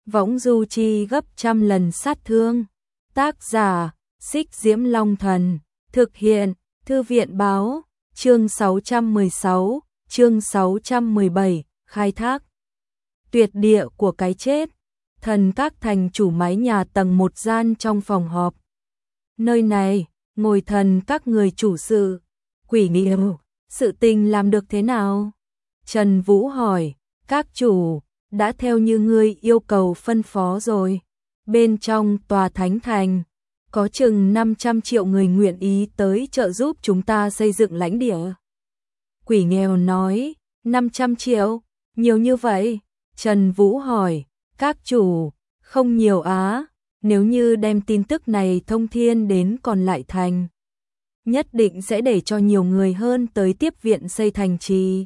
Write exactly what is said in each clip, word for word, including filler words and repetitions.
võng du chi gấp trăm lần sát thương. Tác giả, Xích Diễm Long Thần, thực hiện, Thư viện báo, chương sáu trăm mười sáu, chương sáu trăm mười bảy, khai thác. Tuyệt địa của cái chết, thần các thành chủ mái nhà tầng một gian trong phòng họp. Nơi này, ngồi thần các người chủ sự, Quỷ Nghiêu, sự tình làm được thế nào? Trần Vũ hỏi, các chủ, đã theo như ngươi yêu cầu phân phó rồi. Bên trong tòa thánh thành, có chừng năm trăm triệu người nguyện ý tới trợ giúp chúng ta xây dựng lãnh địa. Quỷ Nghèo nói, năm trăm triệu, nhiều như vậy? Trần Vũ hỏi, các chủ, không nhiều á, nếu như đem tin tức này thông thiên đến còn lại thành, nhất định sẽ để cho nhiều người hơn tới tiếp viện xây thành trì.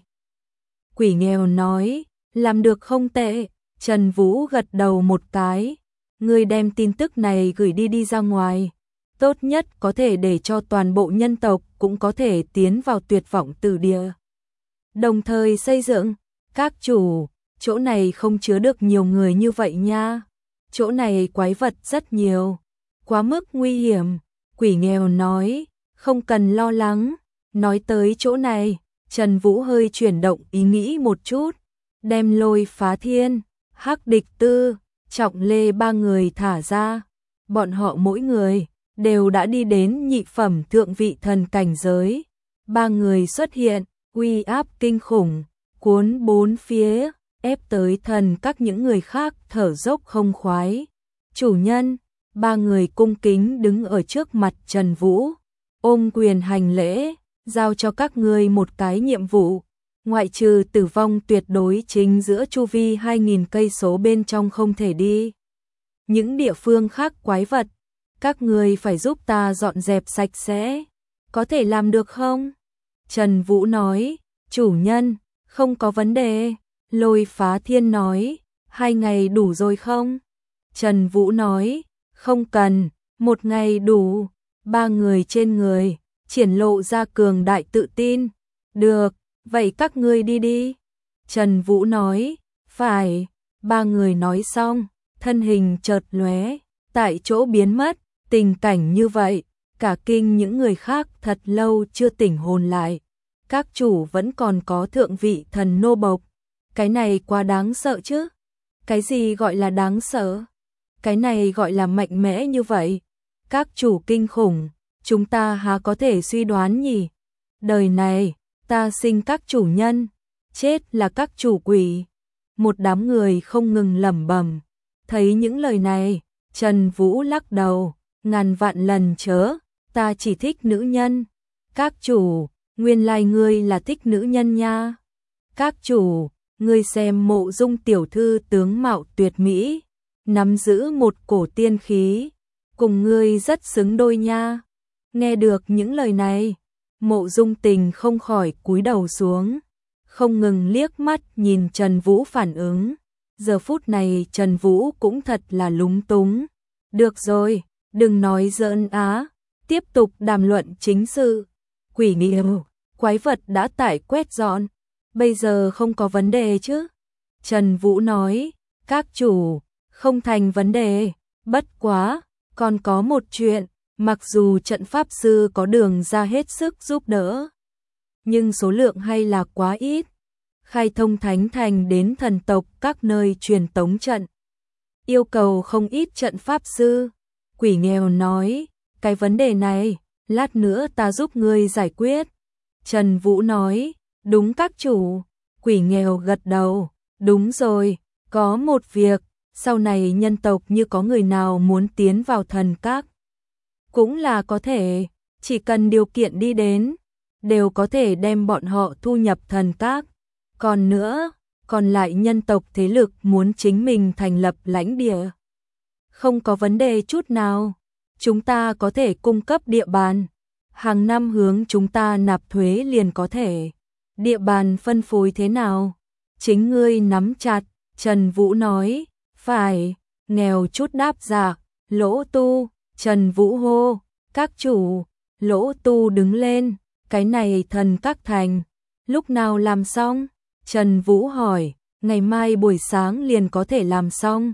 Quỷ Nghèo nói, làm được không tệ. Trần Vũ gật đầu một cái, ngươi đem tin tức này gửi đi đi ra ngoài, tốt nhất có thể để cho toàn bộ nhân tộc cũng có thể tiến vào tuyệt vọng tử địa. Đồng thời xây dựng, các chủ, chỗ này không chứa được nhiều người như vậy nha, chỗ này quái vật rất nhiều, quá mức nguy hiểm. Quỷ Nghèo nói, không cần lo lắng. Nói tới chỗ này, Trần Vũ hơi chuyển động ý nghĩ một chút, đem Lôi Phá Thiên, Hắc Địch Tư, Trọng Lê ba người thả ra. Bọn họ mỗi người đều đã đi đến nhị phẩm thượng vị thần cảnh giới. Ba người xuất hiện, uy áp kinh khủng, cuốn bốn phía, ép tới thần các những người khác thở dốc không khoái. Chủ nhân, ba người cung kính đứng ở trước mặt Trần Vũ, ôm quyền hành lễ, giao cho các ngươi một cái nhiệm vụ. Ngoại trừ tử vong tuyệt đối chính giữa chu vi hai nghìn cây số bên trong không thể đi. Những địa phương khác quái vật, các ngươi phải giúp ta dọn dẹp sạch sẽ. Có thể làm được không? Trần Vũ nói, chủ nhân, không có vấn đề. Lôi Phá Thiên nói, hai ngày đủ rồi không? Trần Vũ nói, không cần, một ngày đủ. Ba người trên người triển lộ ra cường đại tự tin. Được, vậy các ngươi đi đi. Trần Vũ nói, phải. Ba người nói xong, thân hình chợt lóe, tại chỗ biến mất. Tình cảnh như vậy, cả kinh những người khác thật lâu chưa tỉnh hồn lại. Các chủ vẫn còn có thượng vị thần nô bộc. Cái này quá đáng sợ chứ. Cái gì gọi là đáng sợ? Cái này gọi là mạnh mẽ như vậy. Các chủ kinh khủng, chúng ta há có thể suy đoán nhỉ? Đời này, ta sinh các chủ nhân, chết là các chủ quỷ. Một đám người không ngừng lẩm bẩm. Thấy những lời này, Trần Vũ lắc đầu, ngàn vạn lần chớ, ta chỉ thích nữ nhân. Các chủ, nguyên lai ngươi là thích nữ nhân nha. Các chủ, ngươi xem Mộ Dung tiểu thư tướng mạo tuyệt mỹ, nắm giữ một cổ tiên khí, cùng ngươi rất xứng đôi nha. Nghe được những lời này, Mộ Dung Tình không khỏi cúi đầu xuống, không ngừng liếc mắt nhìn Trần Vũ phản ứng. Giờ phút này Trần Vũ cũng thật là lúng túng. Được rồi, đừng nói giỡn á, tiếp tục đàm luận chính sự. Quỷ Nghiêu, quái vật đã tải quét dọn, bây giờ không có vấn đề chứ? Trần Vũ nói, các chủ, không thành vấn đề, bất quá, còn có một chuyện, mặc dù trận pháp sư có đường ra hết sức giúp đỡ, nhưng số lượng hay là quá ít. Khai thông thánh thành đến thần tộc các nơi truyền tống trận, yêu cầu không ít trận pháp sư. Quỷ Nghèo nói, cái vấn đề này, lát nữa ta giúp ngươi giải quyết. Trần Vũ nói, đúng các chủ. Quỷ Nghèo gật đầu, đúng rồi, có một việc, sau này nhân tộc như có người nào muốn tiến vào thần các, cũng là có thể, chỉ cần điều kiện đi đến, đều có thể đem bọn họ thu nhập thần các. Còn nữa, còn lại nhân tộc thế lực muốn chính mình thành lập lãnh địa, không có vấn đề chút nào. Chúng ta có thể cung cấp địa bàn, hàng năm hướng chúng ta nạp thuế liền có thể. Địa bàn phân phối thế nào? Chính ngươi nắm chặt. Trần Vũ nói, phải. Nghèo chút đáp dạ, Lỗ Tu. Trần Vũ hô, các chủ. Lỗ Tu đứng lên, cái này thần các thành, lúc nào làm xong? Trần Vũ hỏi, ngày mai buổi sáng liền có thể làm xong.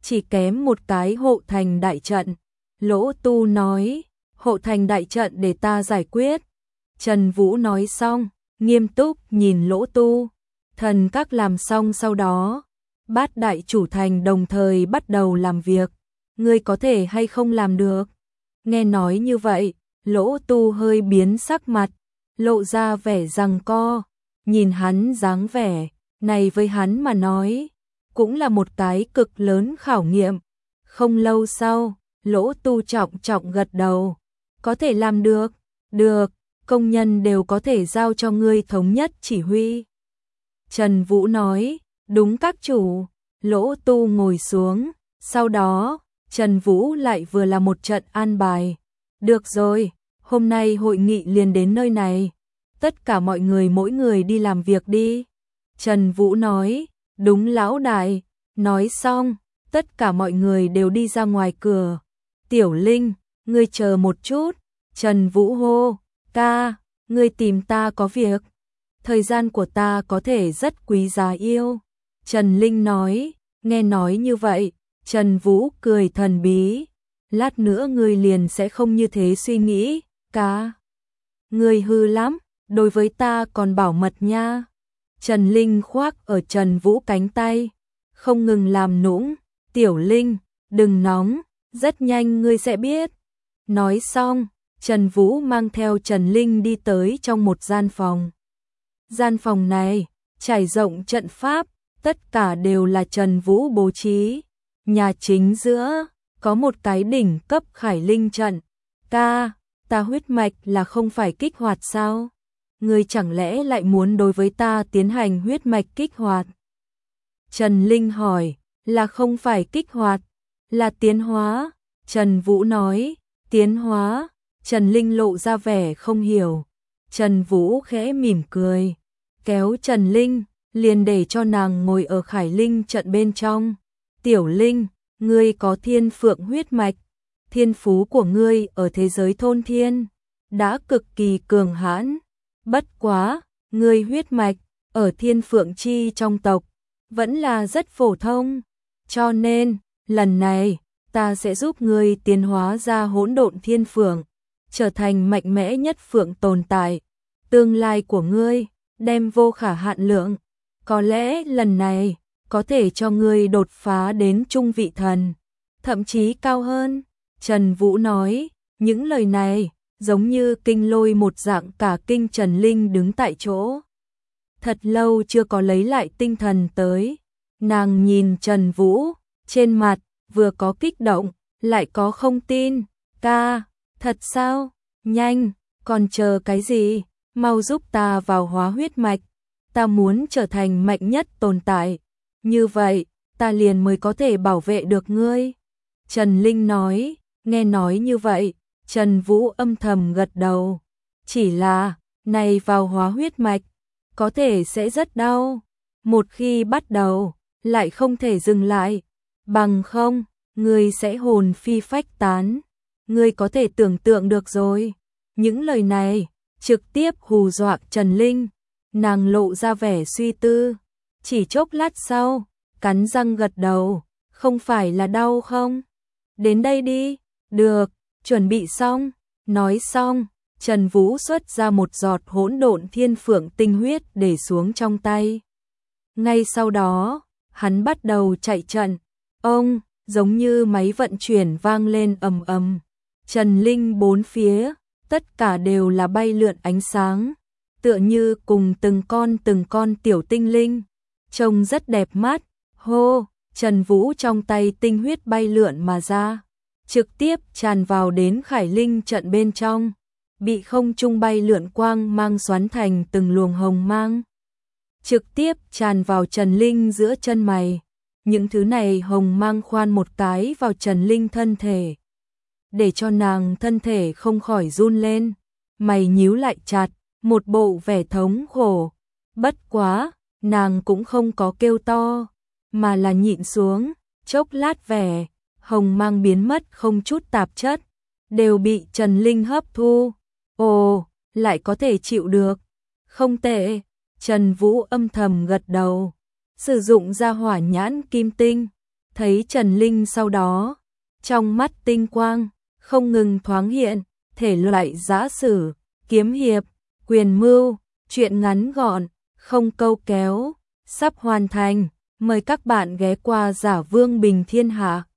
chỉ kém một cái hộ thành đại trận. Lỗ Tu nói, hộ thành đại trận để ta giải quyết. Trần Vũ nói xong, nghiêm túc nhìn Lỗ Tu. Thần các làm xong sau đó, bát đại chủ thành đồng thời bắt đầu làm việc. Ngươi có thể hay không làm được? Nghe nói như vậy, Lỗ Tu hơi biến sắc mặt, lộ ra vẻ giằng co. Nhìn hắn dáng vẻ, này với hắn mà nói, cũng là một cái cực lớn khảo nghiệm. Không lâu sau, Lỗ Tu trọng trọng gật đầu. Có thể làm được, được, công nhân đều có thể giao cho ngươi thống nhất chỉ huy. Trần Vũ nói, đúng các chủ. Lỗ Tu ngồi xuống, sau đó, Trần Vũ lại vừa là một trận an bài. Được rồi, hôm nay hội nghị liền đến nơi này. Tất cả mọi người mỗi người đi làm việc đi. Trần Vũ nói, đúng lão đại. Nói xong, tất cả mọi người đều đi ra ngoài cửa. Tiểu Linh, ngươi chờ một chút. Trần Vũ hô, ca, ngươi tìm ta có việc. Thời gian của ta có thể rất quý giá yêu. Trần Linh nói, nghe nói như vậy, Trần Vũ cười thần bí. Lát nữa ngươi liền sẽ không như thế suy nghĩ, ca. Ngươi hư lắm, đối với ta còn bảo mật nha. Trần Linh khoác ở Trần Vũ cánh tay, không ngừng làm nũng. Tiểu Linh, đừng nóng, rất nhanh ngươi sẽ biết. Nói xong, Trần Vũ mang theo Trần Linh đi tới trong một gian phòng. Gian phòng này, trải rộng trận pháp, tất cả đều là Trần Vũ bố trí. Nhà chính giữa, có một cái đỉnh cấp khải linh trận. Ca, ta huyết mạch là không phải kích hoạt sao? Ngươi chẳng lẽ lại muốn đối với ta tiến hành huyết mạch kích hoạt? Trần Linh hỏi, là không phải kích hoạt, là tiến hóa. Trần Vũ nói, tiến hóa. Trần Linh lộ ra vẻ không hiểu. Trần Vũ khẽ mỉm cười, kéo Trần Linh, liền để cho nàng ngồi ở khải linh trận bên trong. Tiểu Linh, ngươi có thiên phượng huyết mạch. Thiên phú của ngươi ở thế giới thôn thiên đã cực kỳ cường hãn. Bất quá, ngươi huyết mạch ở thiên phượng chi trong tộc vẫn là rất phổ thông. Cho nên, lần này, ta sẽ giúp ngươi tiến hóa ra hỗn độn thiên phượng, trở thành mạnh mẽ nhất phượng tồn tại. Tương lai của ngươi, đem vô khả hạn lượng. Có lẽ lần này, có thể cho ngươi đột phá đến trung vị thần, thậm chí cao hơn. Trần Vũ nói, những lời này, giống như kinh lôi một dạng cả kinh Trần Linh đứng tại chỗ. Thật lâu chưa có lấy lại tinh thần tới. Nàng nhìn Trần Vũ, trên mặt, vừa có kích động, lại có không tin. Ca, thật sao? Nhanh, còn chờ cái gì? Mau giúp ta vào hóa huyết mạch. Ta muốn trở thành mạnh nhất tồn tại. Như vậy, ta liền mới có thể bảo vệ được ngươi. Trần Linh nói, nghe nói như vậy, Trần Vũ âm thầm gật đầu. Chỉ là, này vào hóa huyết mạch, có thể sẽ rất đau. Một khi bắt đầu, lại không thể dừng lại. Bằng không, ngươi sẽ hồn phi phách tán. Ngươi có thể tưởng tượng được rồi. Những lời này, trực tiếp hù dọa Trần Linh. Nàng lộ ra vẻ suy tư. Chỉ chốc lát sau, cắn răng gật đầu. Không phải là đau không? Đến đây đi. Được, chuẩn bị xong. Nói xong, Trần Vũ xuất ra một giọt hỗn độn thiên phượng tinh huyết để xuống trong tay. Ngay sau đó, hắn bắt đầu chạy trận. Ông, giống như máy vận chuyển vang lên ầm ầm. Trần Linh bốn phía, tất cả đều là bay lượn ánh sáng, tựa như cùng từng con từng con tiểu tinh linh, trông rất đẹp mắt. Hô, Trần Vũ trong tay tinh huyết bay lượn mà ra, trực tiếp tràn vào đến khải linh trận bên trong, bị không trung bay lượn quang mang xoắn thành từng luồng hồng mang, trực tiếp tràn vào Trần Linh giữa chân mày. Những thứ này hồng mang khoan một cái vào Trần Linh thân thể, để cho nàng thân thể không khỏi run lên, mày nhíu lại chặt, một bộ vẻ thống khổ. Bất quá, nàng cũng không có kêu to, mà là nhịn xuống. Chốc lát vẻ hồng mang biến mất không chút tạp chất, đều bị Trần Linh hấp thu. Ồ, lại có thể chịu được. Không tệ. Trần Vũ âm thầm gật đầu, sử dụng ra hỏa nhãn kim tinh, thấy Trần Linh sau đó, trong mắt tinh quang, không ngừng thoáng hiện, thể loại giã sử, kiếm hiệp, quyền mưu, truyện ngắn gọn, không câu kéo, sắp hoàn thành, mời các bạn ghé qua Giả Vương Bình Thiên Hạ.